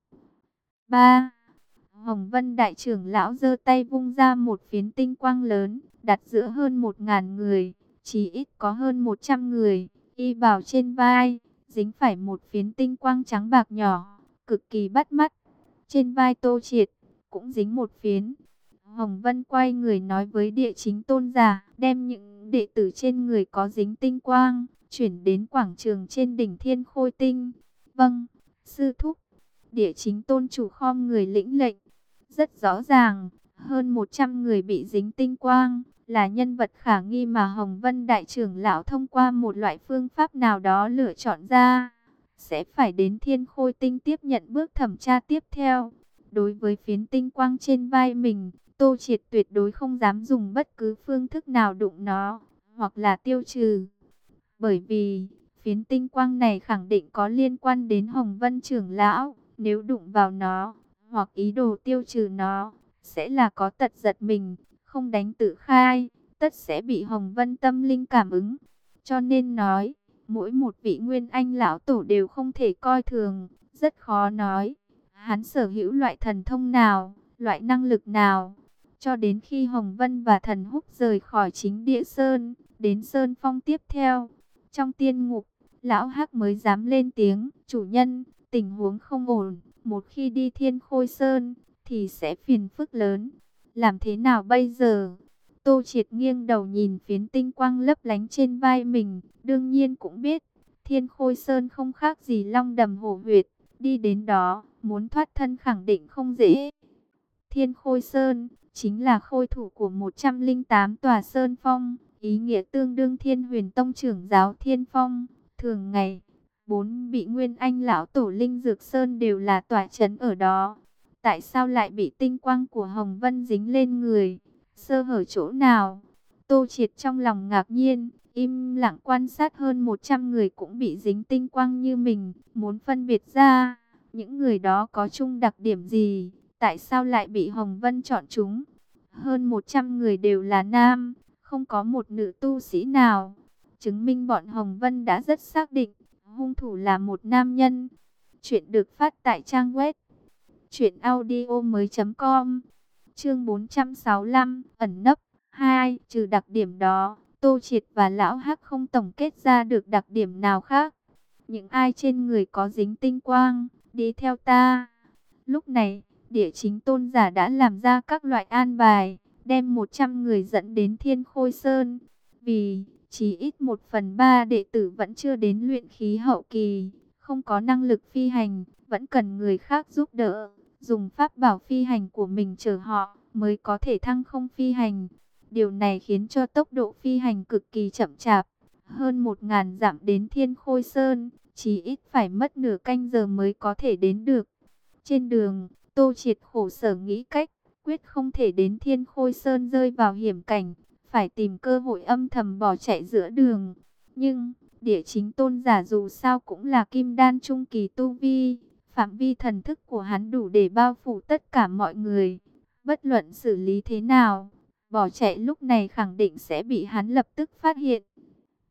ba. Hồng Vân đại trưởng lão giơ tay vung ra một phiến tinh quang lớn, đặt giữa hơn một ngàn người, chỉ ít có hơn một trăm người, y bào trên vai, dính phải một phiến tinh quang trắng bạc nhỏ, cực kỳ bắt mắt. Trên vai Tô Triệt, cũng dính một phiến. Hồng Vân quay người nói với Địa Chính tôn giả, đem những đệ tử trên người có dính tinh quang, chuyển đến quảng trường trên đỉnh Thiên Khôi Tinh. Vâng, sư thúc. Địa Chính tôn chủ khom người lĩnh lệnh. Rất rõ ràng, hơn một trăm người bị dính tinh quang, là nhân vật khả nghi mà Hồng Vân đại trưởng lão thông qua một loại phương pháp nào đó lựa chọn ra. Sẽ phải đến Thiên Khôi Tinh tiếp nhận bước thẩm tra tiếp theo. Đối với phiến tinh quang trên vai mình, Tô Triệt tuyệt đối không dám dùng bất cứ phương thức nào đụng nó, hoặc là tiêu trừ. Bởi vì, phiến tinh quang này khẳng định có liên quan đến Hồng Vân trưởng lão, nếu đụng vào nó, hoặc ý đồ tiêu trừ nó, sẽ là có tật giật mình, không đánh tự khai, tất sẽ bị Hồng Vân tâm linh cảm ứng. Cho nên nói, mỗi một vị Nguyên Anh lão tổ đều không thể coi thường, rất khó nói. Hắn sở hữu loại thần thông nào, loại năng lực nào. Cho đến khi Hồng Vân và Thần Húc rời khỏi chính địa sơn, đến sơn phong tiếp theo. Trong tiên ngục, lão Hắc mới dám lên tiếng, chủ nhân, tình huống không ổn. Một khi đi Thiên Khôi Sơn, thì sẽ phiền phức lớn. Làm thế nào bây giờ? Tô Triệt nghiêng đầu nhìn phiến tinh quang lấp lánh trên vai mình. Đương nhiên cũng biết, Thiên Khôi Sơn không khác gì long đầm hổ huyệt. Đi đến đó, muốn thoát thân khẳng định không dễ. Thiên Khôi Sơn, chính là khôi thủ của một trăm lẻ tám tòa Sơn Phong. Ý nghĩa tương đương Thiên Huyền Tông trưởng giáo Thiên Phong. Thường ngày, bốn vị Nguyên Anh lão tổ Linh Dược Sơn đều là tòa trấn ở đó. Tại sao lại bị tinh quang của Hồng Vân dính lên người? Sơ hở chỗ nào? Tô Triệt trong lòng ngạc nhiên, im lặng quan sát hơn một trăm người cũng bị dính tinh quang như mình, muốn phân biệt ra những người đó có chung đặc điểm gì, tại sao lại bị Hồng Vân chọn chúng? Hơn một trăm người đều là nam, không có một nữ tu sĩ nào, chứng minh bọn Hồng Vân đã rất xác định hung thủ là một nam nhân. Chuyện được phát tại trang web truyện audio mới chấm com. Chương bốn trăm sáu mươi lăm, ẩn nấp hai. Trừ đặc điểm đó, Tô Triệt và Lão Hắc không tổng kết ra được đặc điểm nào khác. Những ai trên người có dính tinh quang, đi theo ta. Lúc này, Địa Chính tôn giả đã làm ra các loại an bài, đem một trăm người dẫn đến Thiên Khôi Sơn. Vì chỉ ít một phần ba đệ tử vẫn chưa đến luyện khí hậu kỳ, không có năng lực phi hành, vẫn cần người khác giúp đỡ, dùng pháp bảo phi hành của mình chở họ, mới có thể thăng không phi hành. Điều này khiến cho tốc độ phi hành cực kỳ chậm chạp, hơn một ngàn dặm đến Thiên Khôi Sơn, chỉ ít phải mất nửa canh giờ mới có thể đến được. Trên đường, Tô Triệt khổ sở nghĩ cách, quyết không thể đến Thiên Khôi Sơn rơi vào hiểm cảnh, phải tìm cơ hội âm thầm bỏ chạy giữa đường. Nhưng, Địa Chính tôn giả dù sao cũng là kim đan trung kỳ tu vi, phạm vi thần thức của hắn đủ để bao phủ tất cả mọi người. Bất luận xử lý thế nào, bỏ chạy lúc này khẳng định sẽ bị hắn lập tức phát hiện.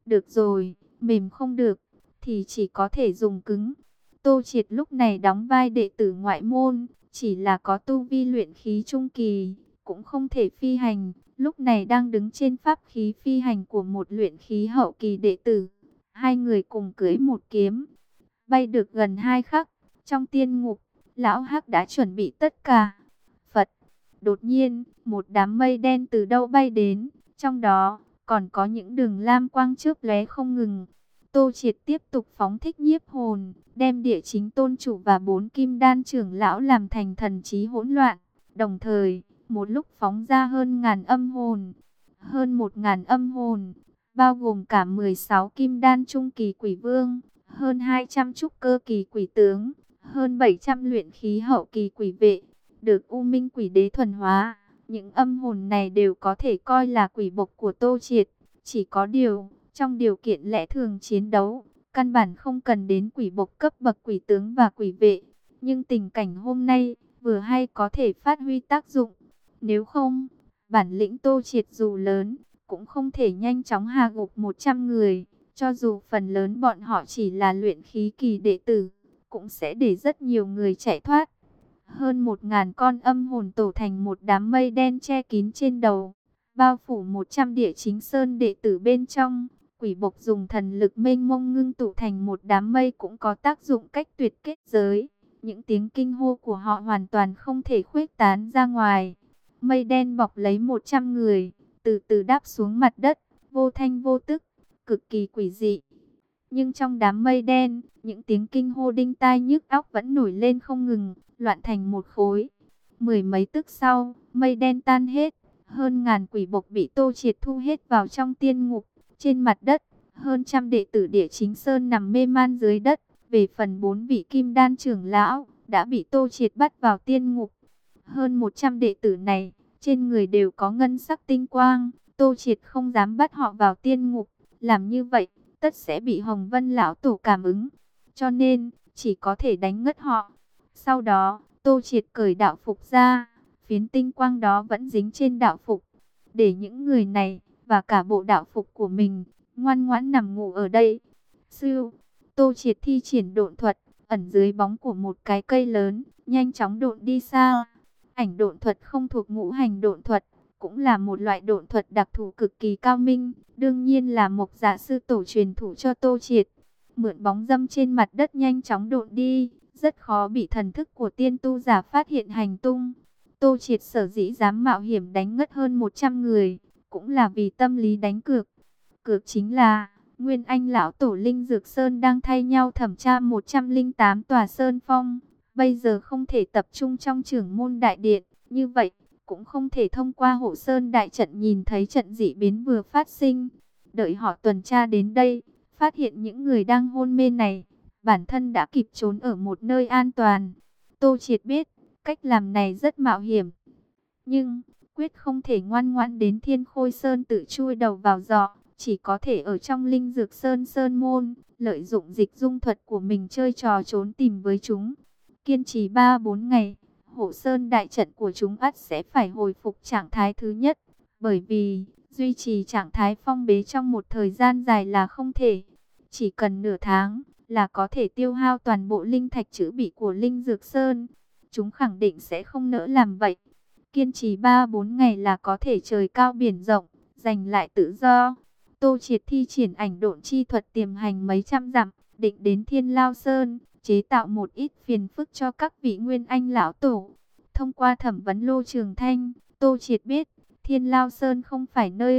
Được rồi, mềm không được, thì chỉ có thể dùng cứng. Tô Triệt lúc này đóng vai đệ tử ngoại môn, chỉ là có tu vi luyện khí trung kỳ, cũng không thể phi hành. Lúc này đang đứng trên pháp khí phi hành của một luyện khí hậu kỳ đệ tử. Hai người cùng cưỡi một kiếm, bay được gần hai khắc. Trong tiên ngục, lão Hắc đã chuẩn bị tất cả. Phật, đột nhiên, một đám mây đen từ đâu bay đến, trong đó còn có những đường lam quang chớp lóe không ngừng. Tô Triệt tiếp tục phóng thích nhiếp hồn, đem địa chính tôn chủ và bốn kim đan trưởng lão làm thành thần trí hỗn loạn. Đồng thời, một lúc phóng ra hơn ngàn âm hồn, hơn một ngàn âm hồn, bao gồm cả mười sáu kim đan trung kỳ quỷ vương, hơn hai trăm trúc cơ kỳ quỷ tướng, hơn bảy trăm luyện khí hậu kỳ quỷ vệ, được U Minh Quỷ Đế thuần hóa. Những âm hồn này đều có thể coi là quỷ bộc của Tô Triệt. Chỉ có điều, trong điều kiện lẽ thường chiến đấu, căn bản không cần đến quỷ bộc cấp bậc quỷ tướng và quỷ vệ. Nhưng tình cảnh hôm nay, vừa hay có thể phát huy tác dụng. Nếu không, bản lĩnh Tô Triệt dù lớn, cũng không thể nhanh chóng hạ gục một trăm người. Cho dù phần lớn bọn họ chỉ là luyện khí kỳ đệ tử, cũng sẽ để rất nhiều người chạy thoát. Hơn một ngàn con âm hồn tổ thành một đám mây đen che kín trên đầu, bao phủ một trăm địa chính sơn đệ tử bên trong. Quỷ bộc dùng thần lực mênh mông ngưng tụ thành một đám mây cũng có tác dụng cách tuyệt kết giới. Những tiếng kinh hô của họ hoàn toàn không thể khuếch tán ra ngoài. Mây đen bọc lấy một trăm người, từ từ đáp xuống mặt đất, vô thanh vô tức, cực kỳ quỷ dị. Nhưng trong đám mây đen, những tiếng kinh hô đinh tai nhức óc vẫn nổi lên không ngừng, loạn thành một khối. Mười mấy tức sau, mây đen tan hết, hơn ngàn quỷ bộc bị Tô Triệt thu hết vào trong tiên ngục. Trên mặt đất, hơn trăm đệ tử địa chính sơn nằm mê man dưới đất. Về phần bốn vị kim đan trưởng lão, đã bị Tô Triệt bắt vào tiên ngục. Hơn một trăm đệ tử này, trên người đều có ngân sắc tinh quang. Tô Triệt không dám bắt họ vào tiên ngục, làm như vậy tất sẽ bị Hồng Vân lão tổ cảm ứng, cho nên chỉ có thể đánh ngất họ. Sau đó, Tô Triệt cởi đạo phục ra, phiến tinh quang đó vẫn dính trên đạo phục, để những người này và cả bộ đạo phục của mình ngoan ngoãn nằm ngủ ở đây. Sư, Tô Triệt thi triển độn thuật, ẩn dưới bóng của một cái cây lớn, nhanh chóng độn đi xa. Ảnh độn thuật không thuộc ngũ hành độn thuật, cũng là một loại độn thuật đặc thù cực kỳ cao minh, đương nhiên là Mộc Dạ sư tổ truyền thủ cho Tô Triệt. Mượn bóng dâm trên mặt đất nhanh chóng độn đi, rất khó bị thần thức của tiên tu giả phát hiện hành tung. Tô Triệt sở dĩ dám mạo hiểm đánh ngất hơn một trăm người, cũng là vì tâm lý đánh cược. Cược chính là, Nguyên Anh lão tổ Linh Dược Sơn đang thay nhau thẩm tra một trăm lẻ tám tòa sơn phong. Bây giờ không thể tập trung trong trưởng môn đại điện, như vậy cũng không thể thông qua hộ sơn đại trận nhìn thấy trận dị biến vừa phát sinh. Đợi họ tuần tra đến đây, phát hiện những người đang hôn mê này, bản thân đã kịp trốn ở một nơi an toàn. Tô Triệt biết, cách làm này rất mạo hiểm, nhưng quyết không thể ngoan ngoãn đến Thiên Khôi Sơn tự chui đầu vào giỏ, chỉ có thể ở trong Linh Dược Sơn Sơn môn, lợi dụng dịch dung thuật của mình chơi trò trốn tìm với chúng. Kiên trì ba bốn ngày, hộ sơn đại trận của chúng ắt sẽ phải hồi phục trạng thái thứ nhất, bởi vì duy trì trạng thái phong bế trong một thời gian dài là không thể. Chỉ cần nửa tháng là có thể tiêu hao toàn bộ linh thạch trữ bị của Linh Dược Sơn. Chúng khẳng định sẽ không nỡ làm vậy. Kiên trì ba bốn ngày là có thể trời cao biển rộng, giành lại tự do. Tô Triệt thi triển ảnh độn chi thuật tiềm hành mấy trăm dặm, định đến Thiên Lao Sơn, chế tạo một ít phiền phức cho các vị Nguyên Anh lão tổ. Thông qua thẩm vấn Lô Trường Thanh, Tô Triệt biết, Thiên Lao Sơn không phải nơi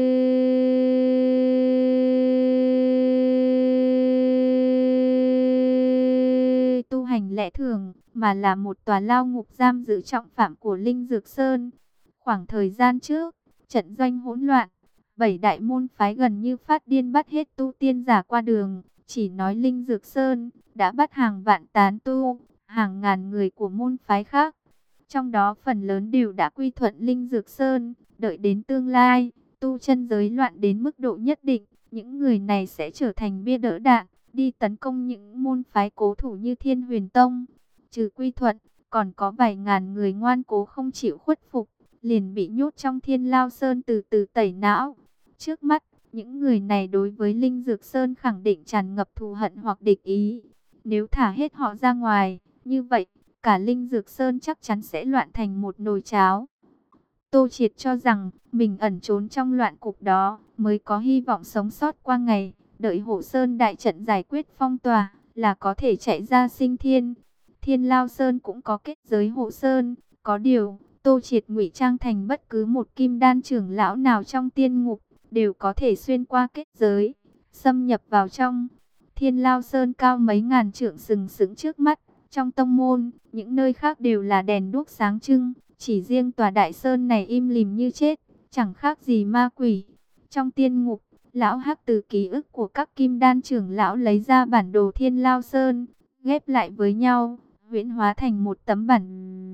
tu hành lẽ thường, mà là một tòa lao ngục giam giữ trọng phạm của Linh Dược Sơn. Khoảng thời gian trước, trận doanh hỗn loạn, bảy đại môn phái gần như phát điên bắt hết tu tiên giả qua đường. Chỉ nói Linh Dược Sơn đã bắt hàng vạn tán tu, hàng ngàn người của môn phái khác. Trong đó phần lớn đều đã quy thuận Linh Dược Sơn. Đợi đến tương lai, tu chân giới loạn đến mức độ nhất định, những người này sẽ trở thành bia đỡ đạn, đi tấn công những môn phái cố thủ như Thiên Huyền Tông. Trừ quy thuận, còn có vài ngàn người ngoan cố không chịu khuất phục, liền bị nhốt trong Thiên Lao Sơn từ từ tẩy não. Trước mắt, Những người này đối với Linh Dược Sơn khẳng định tràn ngập thù hận hoặc địch ý. Nếu thả hết họ ra ngoài, như vậy, cả Linh Dược Sơn chắc chắn sẽ loạn thành một nồi cháo. Tô Triệt cho rằng, mình ẩn trốn trong loạn cục đó, mới có hy vọng sống sót qua ngày, đợi Hộ Sơn đại trận giải quyết phong tỏa, là có thể chạy ra sinh thiên. Thiên Lao Sơn cũng có kết giới Hộ Sơn, có điều, Tô Triệt ngụy trang thành bất cứ một kim đan trưởng lão nào trong tiên ngục, đều có thể xuyên qua kết giới, xâm nhập vào trong. Thiên Lao Sơn cao mấy ngàn trượng sừng sững trước mắt, trong tông môn, những nơi khác đều là đèn đuốc sáng trưng, chỉ riêng tòa đại sơn này im lìm như chết, chẳng khác gì ma quỷ. Trong tiên ngục, lão Hắc từ ký ức của các kim đan trưởng lão lấy ra bản đồ Thiên Lao Sơn, ghép lại với nhau, huyễn hóa thành một tấm bản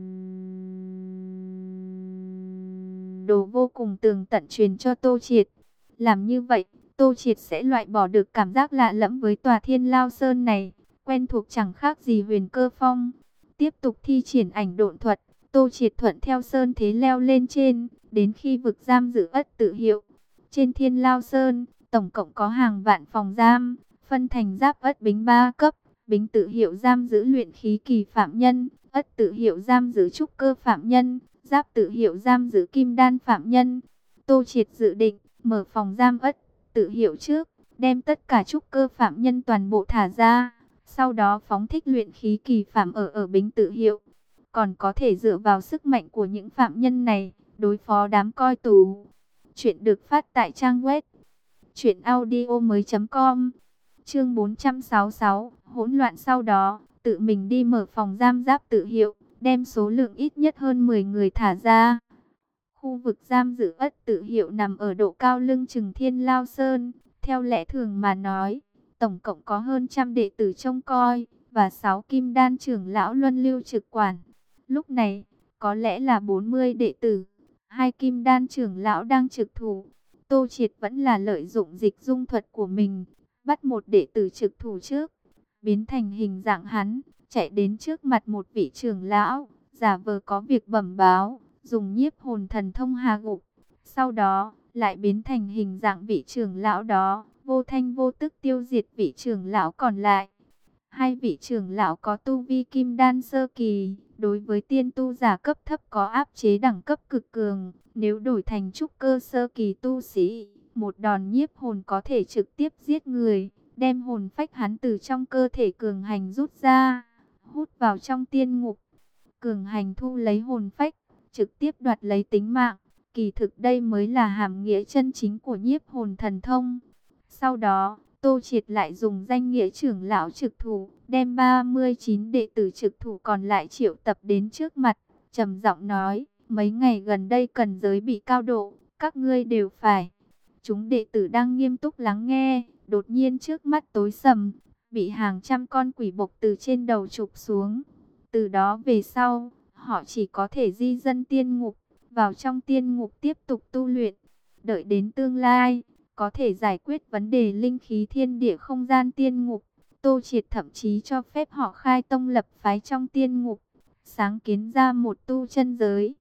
đồ vô cùng tường tận truyền cho Tô Triệt. Làm như vậy, Tô Triệt sẽ loại bỏ được cảm giác lạ lẫm với tòa Thiên Lao Sơn này, quen thuộc chẳng khác gì Huyền Cơ Phong. Tiếp tục thi triển ảnh độn thuật, Tô Triệt thuận theo sơn thế leo lên trên, đến khi vực giam giữ Ất Tự Hiệu. Trên Thiên Lao Sơn, tổng cộng có hàng vạn phòng giam, phân thành Giáp Ất Bính ba cấp, Bính Tự Hiệu giam giữ luyện khí kỳ phạm nhân, Ất Tự Hiệu giam giữ trúc cơ phạm nhân, Giáp Tự Hiệu giam giữ kim đan phạm nhân. Tô Triệt dự định mở phòng giam Ất Tự Hiệu trước, đem tất cả trúc cơ phạm nhân toàn bộ thả ra, sau đó phóng thích luyện khí kỳ phạm ở ở Bính Tự Hiệu. Còn có thể dựa vào sức mạnh của những phạm nhân này, đối phó đám coi tù. Chuyện được phát tại trang web truyện audio mới chấm com. Chương bốn trăm sáu mươi sáu, hỗn loạn sau đó, tự mình đi mở phòng giam Giáp Tự Hiệu, đem số lượng ít nhất hơn mười người thả ra. Khu vực giam giữ Ất Tự Hiệu nằm ở độ cao lưng chừng Thiên Lao Sơn. Theo lẽ thường mà nói, tổng cộng có hơn trăm đệ tử trông coi, và sáu kim đan trưởng lão luân lưu trực quản. Lúc này, có lẽ là bốn mươi đệ tử, hai kim đan trưởng lão đang trực thủ. Tô Triệt vẫn là lợi dụng dịch dung thuật của mình, bắt một đệ tử trực thủ trước, biến thành hình dạng hắn, chạy đến trước mặt một vị trưởng lão, giả vờ có việc bẩm báo, dùng nhiếp hồn thần thông hạ gục. Sau đó, lại biến thành hình dạng vị trưởng lão đó, vô thanh vô tức tiêu diệt vị trưởng lão còn lại. Hai vị trưởng lão có tu vi kim đan sơ kỳ, đối với tiên tu giả cấp thấp có áp chế đẳng cấp cực cường. Nếu đổi thành trúc cơ sơ kỳ tu sĩ, một đòn nhiếp hồn có thể trực tiếp giết người, đem hồn phách hắn từ trong cơ thể cường hành rút ra, hút vào trong tiên ngục. Cường hành thu lấy hồn phách, trực tiếp đoạt lấy tính mạng. Kỳ thực đây mới là hàm nghĩa chân chính của nhiếp hồn thần thông. Sau đó, Tô Triệt lại dùng danh nghĩa trưởng lão trực thủ, đem ba mươi chín đệ tử trực thủ còn lại triệu tập đến trước mặt, trầm giọng nói, mấy ngày gần đây cần giới bị cao độ, các ngươi đều phải. Chúng đệ tử đang nghiêm túc lắng nghe, đột nhiên trước mắt tối sầm, bị hàng trăm con quỷ bộc từ trên đầu chụp xuống. Từ đó về sau, họ chỉ có thể di dân tiên ngục, vào trong tiên ngục tiếp tục tu luyện. Đợi đến tương lai, có thể giải quyết vấn đề linh khí thiên địa không gian tiên ngục. Tô Triệt thậm chí cho phép họ khai tông lập phái trong tiên ngục, sáng kiến ra một tu chân giới.